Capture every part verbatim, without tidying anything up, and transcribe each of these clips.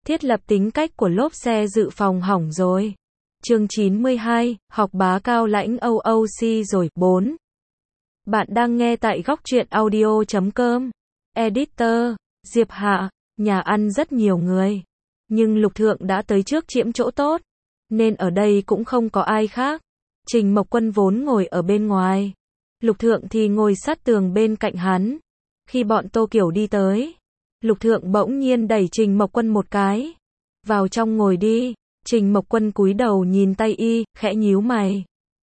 Thiết lập tính cách của lốp xe dự phòng hỏng rồi. Chương chín mươi hai, học bá cao lãnh o o xê rồi. bốn. Bạn đang nghe tại góc truyện audio chấm com. Editor, Diệp Hạ, nhà ăn rất nhiều người. Nhưng Lục Thượng đã tới trước chiếm chỗ tốt. Nên ở đây cũng không có ai khác. Trình Mộc Quân vốn ngồi ở bên ngoài. Lục Thượng thì ngồi sát tường bên cạnh hắn. Khi bọn Tô Kiểu đi tới, Lục Thượng bỗng nhiên đẩy Trình Mộc Quân một cái. Vào trong ngồi đi. Trình Mộc Quân cúi đầu nhìn tay y, khẽ nhíu mày.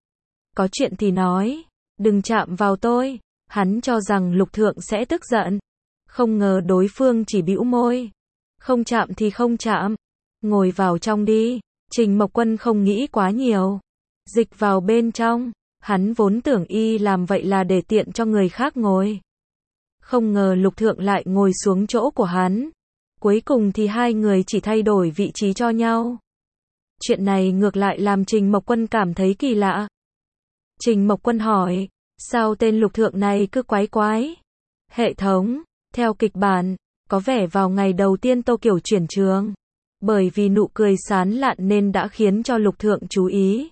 Có chuyện thì nói, đừng chạm vào tôi. Hắn cho rằng Lục Thượng sẽ tức giận. Không ngờ đối phương chỉ bĩu môi. Không chạm thì không chạm. Ngồi vào trong đi. Trình Mộc Quân không nghĩ quá nhiều. Dịch vào bên trong. Hắn vốn tưởng y làm vậy là để tiện cho người khác ngồi. Không ngờ Lục Thượng lại ngồi xuống chỗ của hắn. Cuối cùng thì hai người chỉ thay đổi vị trí cho nhau. Chuyện này ngược lại làm Trình Mộc Quân cảm thấy kỳ lạ. Trình Mộc Quân hỏi, sao tên Lục Thượng này cứ quái quái? Hệ thống, theo kịch bản, có vẻ vào ngày đầu tiên Tô Kiểu chuyển trường. Bởi vì nụ cười sán lạn nên đã khiến cho Lục Thượng chú ý.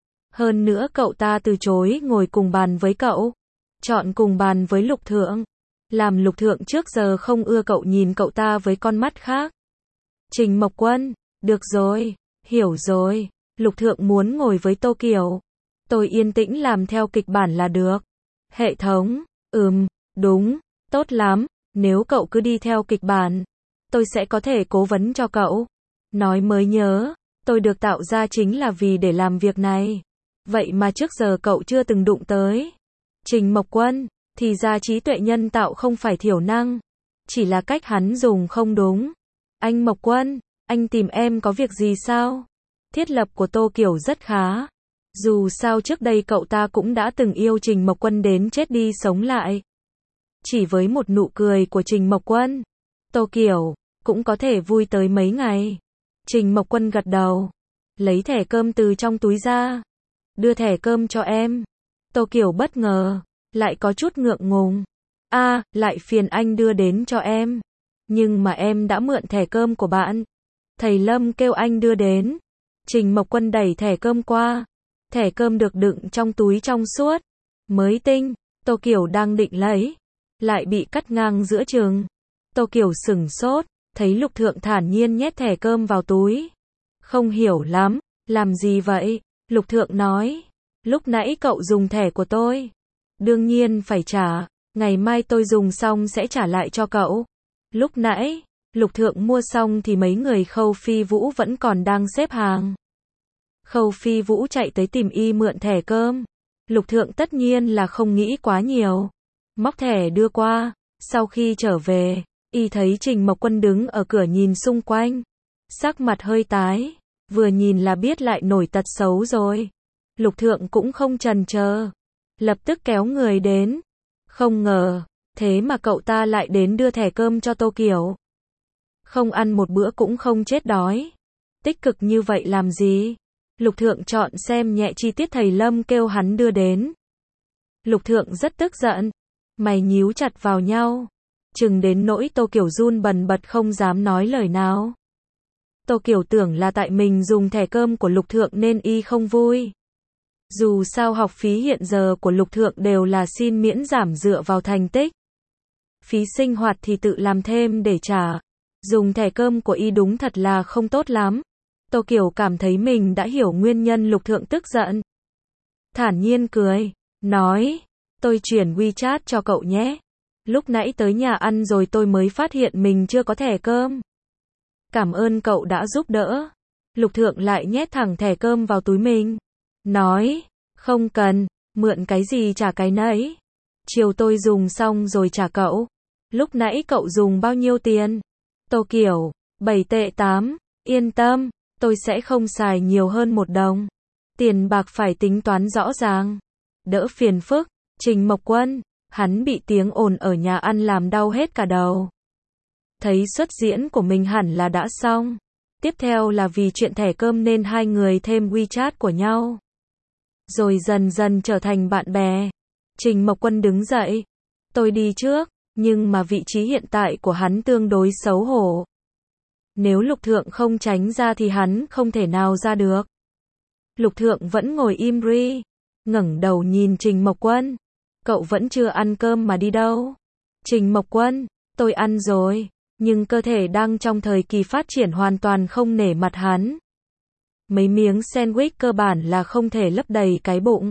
Hơn nữa cậu ta từ chối ngồi cùng bàn với cậu. Chọn cùng bàn với Lục Thượng. Làm Lục Thượng trước giờ không ưa cậu nhìn cậu ta với con mắt khác. Trình Mộc Quân, được rồi, hiểu rồi. Lục Thượng muốn ngồi với Tô Kiểu. Tôi yên tĩnh làm theo kịch bản là được. Hệ thống, ừm, đúng, tốt lắm. Nếu cậu cứ đi theo kịch bản, tôi sẽ có thể cố vấn cho cậu. Nói mới nhớ, tôi được tạo ra chính là vì để làm việc này. Vậy mà trước giờ cậu chưa từng đụng tới. Trình Mộc Quân, thì ra trí tuệ nhân tạo không phải thiểu năng. Chỉ là cách hắn dùng không đúng. Anh Mộc Quân, anh tìm em có việc gì sao? Thiết lập của Tô Kiểu rất khá. Dù sao trước đây cậu ta cũng đã từng yêu Trình Mộc Quân đến chết đi sống lại. Chỉ với một nụ cười của Trình Mộc Quân, Tô Kiểu cũng có thể vui tới mấy ngày. Trình Mộc Quân gật đầu, lấy thẻ cơm từ trong túi ra, đưa thẻ cơm cho em. Tô Kiểu bất ngờ, lại có chút ngượng ngùng. A, à, lại phiền anh đưa đến cho em. Nhưng mà em đã mượn thẻ cơm của bạn. Thầy Lâm kêu anh đưa đến. Trình Mộc Quân đẩy thẻ cơm qua. Thẻ cơm được đựng trong túi trong suốt, mới tinh. Tô Kiểu đang định lấy, lại bị cắt ngang giữa chừng. Tô Kiểu sửng sốt, thấy Lục Thượng thản nhiên nhét thẻ cơm vào túi. Không hiểu lắm, làm gì vậy? Lục Thượng nói, lúc nãy cậu dùng thẻ của tôi. Đương nhiên phải trả, ngày mai tôi dùng xong sẽ trả lại cho cậu. Lúc nãy, Lục Thượng mua xong thì mấy người Khâu Phi Vũ vẫn còn đang xếp hàng. Khâu Phi Vũ chạy tới tìm y mượn thẻ cơm. Lục Thượng tất nhiên là không nghĩ quá nhiều. Móc thẻ đưa qua, sau khi trở về, y thấy Trình Mộc Quân đứng ở cửa nhìn xung quanh. Sắc mặt hơi tái, vừa nhìn là biết lại nổi tật xấu rồi. Lục Thượng cũng không chần chờ, lập tức kéo người đến. Không ngờ, thế mà cậu ta lại đến đưa thẻ cơm cho Tô Kiểu. Không ăn một bữa cũng không chết đói. Tích cực như vậy làm gì? Lục Thượng chọn xem nhẹ chi tiết thầy Lâm kêu hắn đưa đến. Lục Thượng rất tức giận, mày nhíu chặt vào nhau, chừng đến nỗi Tô Kiểu run bần bật không dám nói lời nào. Tô Kiểu tưởng là tại mình dùng thẻ cơm của Lục Thượng nên y không vui. Dù sao học phí hiện giờ của Lục Thượng đều là xin miễn giảm dựa vào thành tích. Phí sinh hoạt thì tự làm thêm để trả. Dùng thẻ cơm của y đúng thật là không tốt lắm. Tô Kiểu cảm thấy mình đã hiểu nguyên nhân Lục Thượng tức giận. Thản nhiên cười, nói, tôi chuyển WeChat cho cậu nhé. Lúc nãy tới nhà ăn rồi tôi mới phát hiện mình chưa có thẻ cơm. Cảm ơn cậu đã giúp đỡ. Lục Thượng lại nhét thẳng thẻ cơm vào túi mình. Nói, không cần, mượn cái gì trả cái nấy. Chiều tôi dùng xong rồi trả cậu. Lúc nãy cậu dùng bao nhiêu tiền? Tô Kiểu, bảy tệ tám, yên tâm. Tôi sẽ không xài nhiều hơn một đồng. Tiền bạc phải tính toán rõ ràng. Đỡ phiền phức. Trình Mộc Quân, hắn bị tiếng ồn ở nhà ăn làm đau hết cả đầu. Thấy xuất diễn của mình hẳn là đã xong. Tiếp theo là vì chuyện thẻ cơm nên hai người thêm WeChat của nhau. Rồi dần dần trở thành bạn bè. Trình Mộc Quân đứng dậy. Tôi đi trước, nhưng mà vị trí hiện tại của hắn tương đối xấu hổ. Nếu Lục Thượng không tránh ra thì hắn không thể nào ra được. Lục Thượng vẫn ngồi im ri, ngẩng đầu nhìn Trình Mộc Quân. Cậu vẫn chưa ăn cơm mà đi đâu? Trình Mộc Quân, tôi ăn rồi, nhưng cơ thể đang trong thời kỳ phát triển hoàn toàn không nể mặt hắn. Mấy miếng sandwich cơ bản là không thể lấp đầy cái bụng.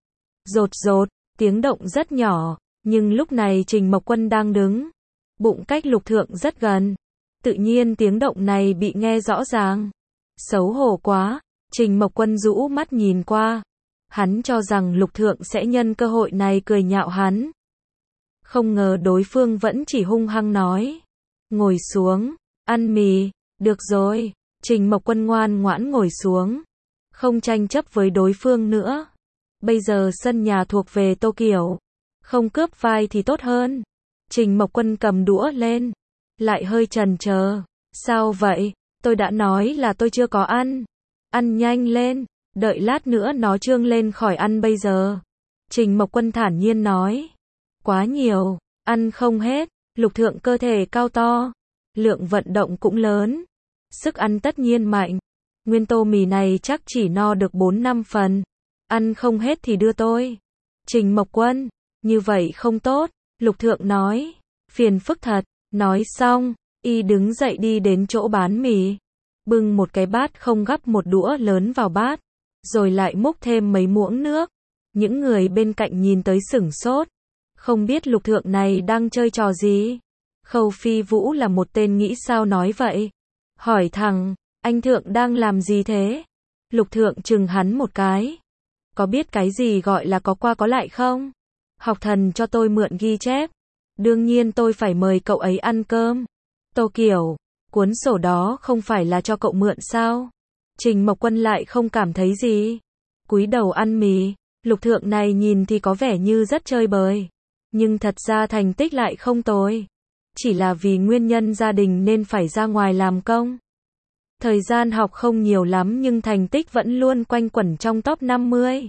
Rột rột, tiếng động rất nhỏ, nhưng lúc này Trình Mộc Quân đang đứng. Bụng cách Lục Thượng rất gần. Tự nhiên tiếng động này bị nghe rõ ràng. Xấu hổ quá, Trình Mộc Quân rũ mắt nhìn qua. Hắn cho rằng Lục Thượng sẽ nhân cơ hội này cười nhạo hắn. Không ngờ đối phương vẫn chỉ hung hăng nói. Ngồi xuống, ăn mì, được rồi. Trình Mộc Quân ngoan ngoãn ngồi xuống. Không tranh chấp với đối phương nữa. Bây giờ sân nhà thuộc về Tô Kiểu. Không cướp vai thì tốt hơn. Trình Mộc Quân cầm đũa lên. Lại hơi chần chờ. Sao vậy? Tôi đã nói là tôi chưa có ăn. Ăn nhanh lên. Đợi lát nữa nó trương lên khỏi ăn bây giờ. Trình Mộc Quân thản nhiên nói. Quá nhiều. Ăn không hết. Lục Thượng cơ thể cao to. Lượng vận động cũng lớn. Sức ăn tất nhiên mạnh. Nguyên tô mì này chắc chỉ no được bốn năm phần. Ăn không hết thì đưa tôi. Trình Mộc Quân. Như vậy không tốt. Lục Thượng nói. Phiền phức thật. Nói xong, y đứng dậy đi đến chỗ bán mì. Bưng một cái bát không gắp một đũa lớn vào bát. Rồi lại múc thêm mấy muỗng nước. Những người bên cạnh nhìn tới sửng sốt. Không biết Lục Thượng này đang chơi trò gì. Khâu Phi Vũ là một tên nghĩ sao nói vậy. Hỏi thằng, anh Thượng đang làm gì thế? Lục Thượng chừng hắn một cái. Có biết cái gì gọi là có qua có lại không? Học thần cho tôi mượn ghi chép. Đương nhiên tôi phải mời cậu ấy ăn cơm. Tô Kiểu, cuốn sổ đó không phải là cho cậu mượn sao? Trình Mộc Quân lại không cảm thấy gì. Cúi đầu ăn mì. Lục Thượng này nhìn thì có vẻ như rất chơi bời. Nhưng thật ra thành tích lại không tồi. Chỉ là vì nguyên nhân gia đình nên phải ra ngoài làm công. Thời gian học không nhiều lắm nhưng thành tích vẫn luôn quanh quẩn trong top năm mươi.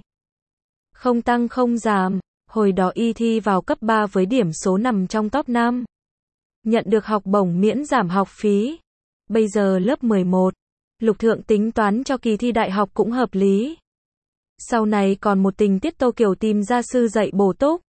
Không tăng không giảm. Hồi đó y thi vào cấp ba với điểm số nằm trong top năm. Nhận được học bổng miễn giảm học phí. Bây giờ lớp mười một. Lục Thượng tính toán cho kỳ thi đại học cũng hợp lý. Sau này còn một tình tiết Tô Kiểu tìm gia sư dạy bổ túc.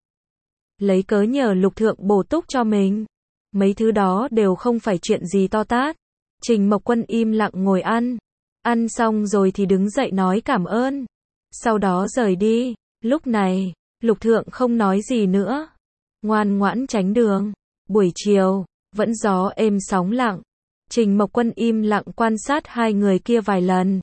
Lấy cớ nhờ Lục Thượng bổ túc cho mình. Mấy thứ đó đều không phải chuyện gì to tát. Trình Mộc Quân im lặng ngồi ăn. Ăn xong rồi thì đứng dậy nói cảm ơn. Sau đó rời đi. Lúc này, Lục Thượng không nói gì nữa. Ngoan ngoãn tránh đường. Buổi chiều, vẫn gió êm sóng lặng. Trình Mộc Quân im lặng quan sát hai người kia vài lần.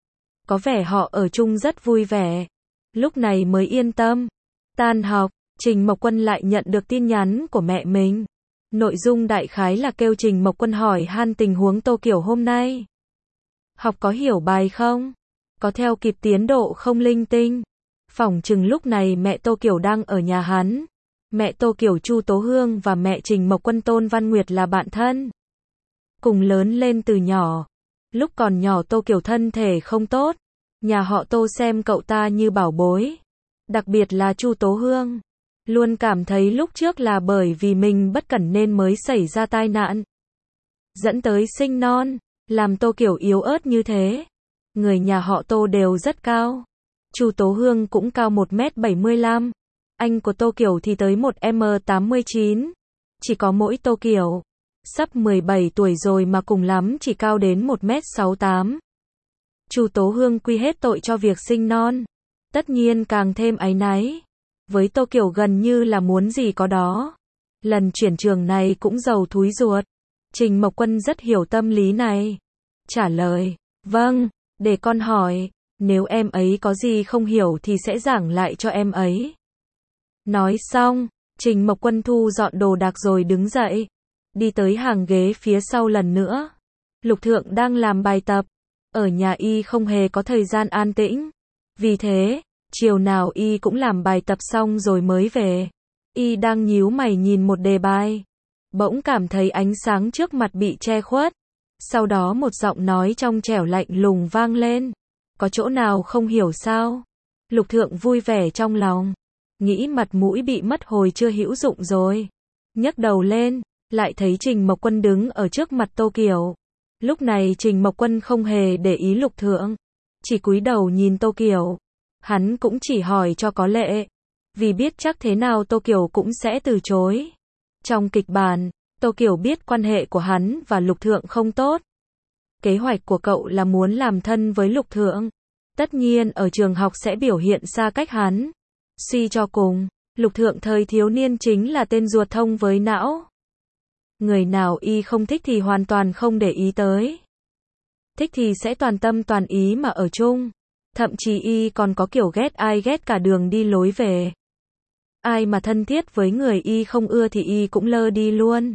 Có vẻ họ ở chung rất vui vẻ. Lúc này mới yên tâm. Tan học, Trình Mộc Quân lại nhận được tin nhắn của mẹ mình. Nội dung đại khái là kêu Trình Mộc Quân hỏi han tình huống Tô Kiểu hôm nay. Học có hiểu bài không? Có theo kịp tiến độ không linh tinh? Phỏng chừng lúc này mẹ Tô Kiểu đang ở nhà hắn. Mẹ Tô Kiểu Chu Tố Hương và mẹ Trình Mộc Quân Tôn Văn Nguyệt là bạn thân. Cùng lớn lên từ nhỏ. Lúc còn nhỏ Tô Kiểu thân thể không tốt. Nhà họ Tô xem cậu ta như bảo bối. Đặc biệt là Chu Tố Hương. Luôn cảm thấy lúc trước là bởi vì mình bất cẩn nên mới xảy ra tai nạn. Dẫn tới sinh non. Làm Tô Kiểu yếu ớt như thế. Người nhà họ Tô đều rất cao. Chu Tố Hương cũng cao một mét bảy mươi lăm. Anh của Tô Kiểu thì tới một mét tám mươi chín. Chỉ có mỗi Tô Kiểu. Sắp mười bảy tuổi rồi mà cùng lắm chỉ cao đến một mét sáu mươi tám. Chu Tố Hương quy hết tội cho việc sinh non. Tất nhiên càng thêm áy náy. Với Tô Kiểu gần như là muốn gì có đó. Lần chuyển trường này cũng giàu thúi ruột. Trình Mộc Quân rất hiểu tâm lý này. Trả lời, vâng, để con hỏi, nếu em ấy có gì không hiểu thì sẽ giảng lại cho em ấy. Nói xong, Trình Mộc Quân thu dọn đồ đạc rồi đứng dậy. Đi tới hàng ghế phía sau lần nữa. Lục Thượng đang làm bài tập. Ở nhà y không hề có thời gian an tĩnh. Vì thế, chiều nào y cũng làm bài tập xong rồi mới về. Y đang nhíu mày nhìn một đề bài. Bỗng cảm thấy ánh sáng trước mặt bị che khuất. Sau đó một giọng nói trong trẻo lạnh lùng vang lên. Có chỗ nào không hiểu sao? Lục Thượng vui vẻ trong lòng. Nghĩ mặt mũi bị mất hồi chưa hữu dụng rồi. Nhấc đầu lên, lại thấy Trình Mộc Quân đứng ở trước mặt Tô Kiểu. Lúc này Trình Mộc Quân không hề để ý Lục Thượng, chỉ cúi đầu nhìn Tô Kiều. Hắn cũng chỉ hỏi cho có lệ, vì biết chắc thế nào Tô Kiều cũng sẽ từ chối. Trong kịch bản, Tô Kiều biết quan hệ của hắn và Lục Thượng không tốt. Kế hoạch của cậu là muốn làm thân với Lục Thượng. Tất nhiên ở trường học sẽ biểu hiện xa cách hắn. Suy cho cùng, Lục Thượng thời thiếu niên chính là tên ruột thông với não. Người nào y không thích thì hoàn toàn không để ý tới. Thích thì sẽ toàn tâm toàn ý mà ở chung. Thậm chí y còn có kiểu ghét ai ghét cả đường đi lối về. Ai mà thân thiết với người y không ưa thì y cũng lơ đi luôn.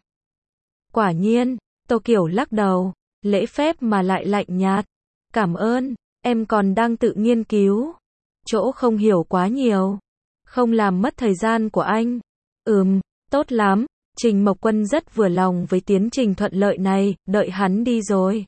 Quả nhiên, Tô Kiều lắc đầu, lễ phép mà lại lạnh nhạt. Cảm ơn, em còn đang tự nghiên cứu. Chỗ không hiểu quá nhiều. Không làm mất thời gian của anh. Ừm, tốt lắm. Trình Mộc Quân rất vừa lòng với tiến trình thuận lợi này, đợi hắn đi rồi.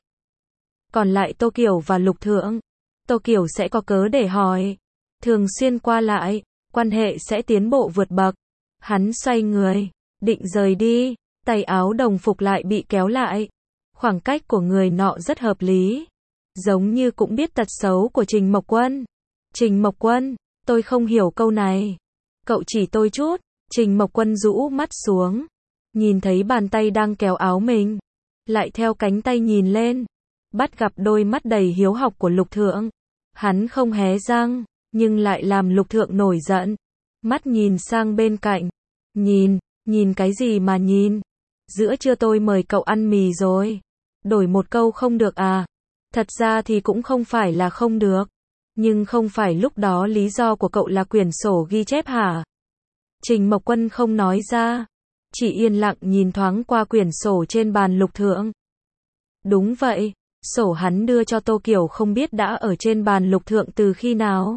Còn lại Tô Kiều và Lục Thượng. Tô Kiều sẽ có cớ để hỏi. Thường xuyên qua lại, quan hệ sẽ tiến bộ vượt bậc. Hắn xoay người, định rời đi, tay áo đồng phục lại bị kéo lại. Khoảng cách của người nọ rất hợp lý. Giống như cũng biết tật xấu của Trình Mộc Quân. Trình Mộc Quân, tôi không hiểu câu này. Cậu chỉ tôi chút. Trình Mộc Quân rũ mắt xuống. Nhìn thấy bàn tay đang kéo áo mình. Lại theo cánh tay nhìn lên. Bắt gặp đôi mắt đầy hiếu học của Lục Thượng. Hắn không hé răng, nhưng lại làm Lục Thượng nổi giận. Mắt nhìn sang bên cạnh. Nhìn, nhìn cái gì mà nhìn? Giữa trưa tôi mời cậu ăn mì rồi. Đổi một câu không được à? Thật ra thì cũng không phải là không được. Nhưng không phải lúc đó lý do của cậu là quyển sổ ghi chép hả? Trình Mộc Quân không nói ra. Chỉ yên lặng nhìn thoáng qua quyển sổ trên bàn Lục Thượng. Đúng vậy, sổ hắn đưa cho Tô Kiều không biết đã ở trên bàn Lục Thượng từ khi nào.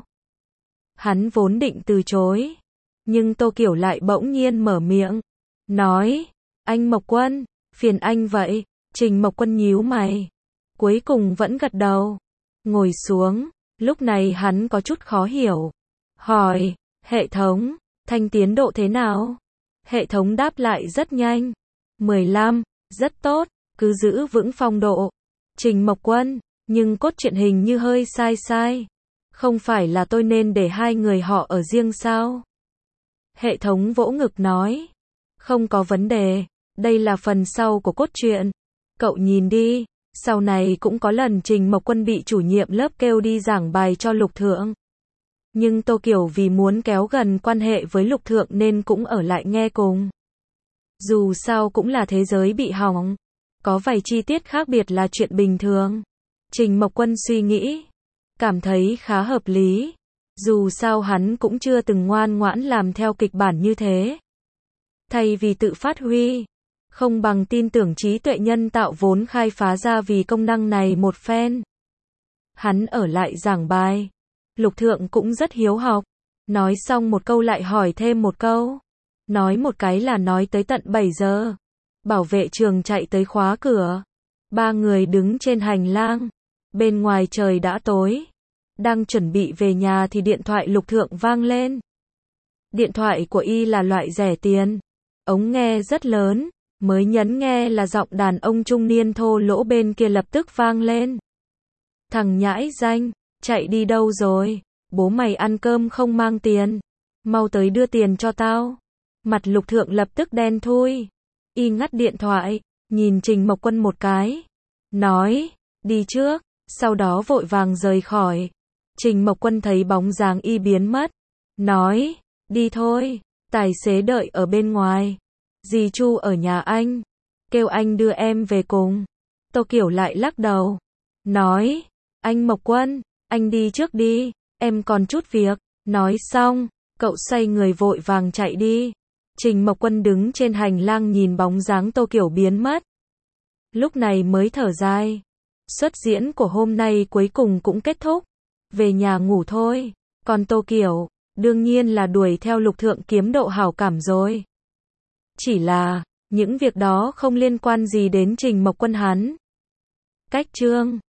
Hắn vốn định từ chối. Nhưng Tô Kiều lại bỗng nhiên mở miệng. Nói, anh Mộc Quân, phiền anh vậy. Trình Mộc Quân nhíu mày. Cuối cùng vẫn gật đầu. Ngồi xuống, lúc này hắn có chút khó hiểu. Hỏi, hệ thống, thanh tiến độ thế nào? Hệ thống đáp lại rất nhanh. mười lăm, rất tốt, cứ giữ vững phong độ. Trình Mộc Quân, nhưng cốt truyện hình như hơi sai sai. Không phải là tôi nên để hai người họ ở riêng sao? Hệ thống vỗ ngực nói. Không có vấn đề, đây là phần sau của cốt truyện. Cậu nhìn đi, sau này cũng có lần Trình Mộc Quân bị chủ nhiệm lớp kêu đi giảng bài cho Lục Thượng. Nhưng Tô Kiều vì muốn kéo gần quan hệ với Lục Thượng nên cũng ở lại nghe cùng. Dù sao cũng là thế giới bị hỏng. Có vài chi tiết khác biệt là chuyện bình thường. Trình Mộc Quân suy nghĩ. Cảm thấy khá hợp lý. Dù sao hắn cũng chưa từng ngoan ngoãn làm theo kịch bản như thế. Thay vì tự phát huy. Không bằng tin tưởng trí tuệ nhân tạo vốn khai phá ra vì công năng này một phen. Hắn ở lại giảng bài. Lục Thượng cũng rất hiếu học. Nói xong một câu lại hỏi thêm một câu. Nói một cái là nói tới tận bảy giờ. Bảo vệ trường chạy tới khóa cửa. Ba người đứng trên hành lang. Bên ngoài trời đã tối. Đang chuẩn bị về nhà thì điện thoại Lục Thượng vang lên. Điện thoại của y là loại rẻ tiền. Ống nghe rất lớn. Mới nhấn nghe là giọng đàn ông trung niên thô lỗ bên kia lập tức vang lên. Thằng nhãi danh, chạy đi đâu rồi? Bố mày ăn cơm không mang tiền. Mau tới đưa tiền cho tao. Mặt Lục Thượng lập tức đen thui. Y ngắt điện thoại, nhìn Trình Mộc Quân một cái. Nói, đi trước, sau đó vội vàng rời khỏi. Trình Mộc Quân thấy bóng dáng y biến mất. Nói, đi thôi, tài xế đợi ở bên ngoài. Dì Chu ở nhà anh. Kêu anh đưa em về cùng. Tô Kiều lại lắc đầu. Nói, anh Mộc Quân, anh đi trước đi, em còn chút việc. Nói xong, cậu xoay người vội vàng chạy đi. Trình Mộc Quân đứng trên hành lang nhìn bóng dáng Tô Kiều biến mất. Lúc này mới thở dài. Xuất diễn của hôm nay cuối cùng cũng kết thúc. Về nhà ngủ thôi. Còn Tô Kiều, đương nhiên là đuổi theo Lục Thượng kiếm độ hảo cảm rồi. Chỉ là, những việc đó không liên quan gì đến Trình Mộc Quân hắn. Cách chương